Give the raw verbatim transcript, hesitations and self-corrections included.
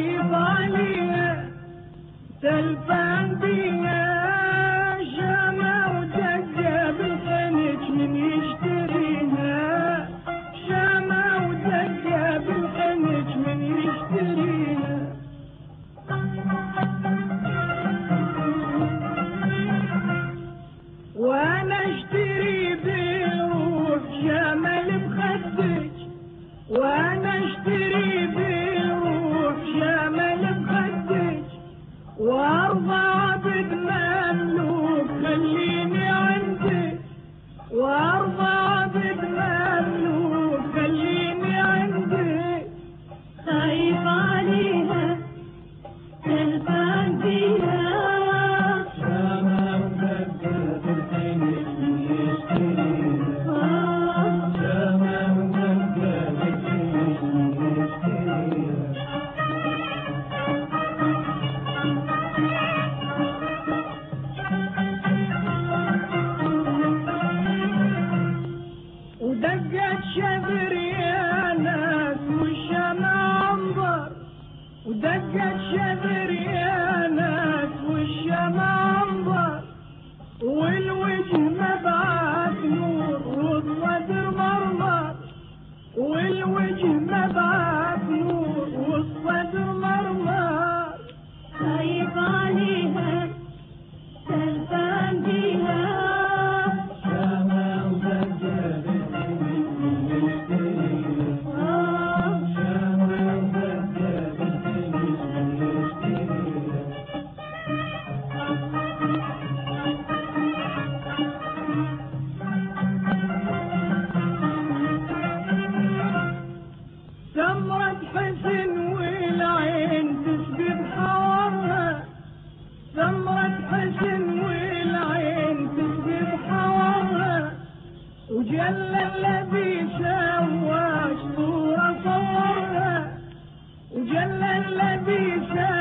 خايف عليها تلفان بيها شمع ودقة بالخنج من يشتريها شمع ودقة بالخنج من يشتريها وانا اشتري بالروح جمال بخدك وانا اشتري بالروح جمال بخدك وارضى عبد مملوك خليني عندك وارضى عبد مملوك خليني عندك خايف عليها تلفان بيها ودقت شبر يا ناس والشمع انظر ودقت شبر يا ناس والشمع انظر والوجه مبعث نور والصدر مرمر والوجه مبعث نور والصدر مرمر خايف عليها تلفان بيها سمرة حسن والعين تسبب حوارها سمرة حسن والعين تسبب حوارها وجل الذي سوى صورة صورها وجل الذي سوى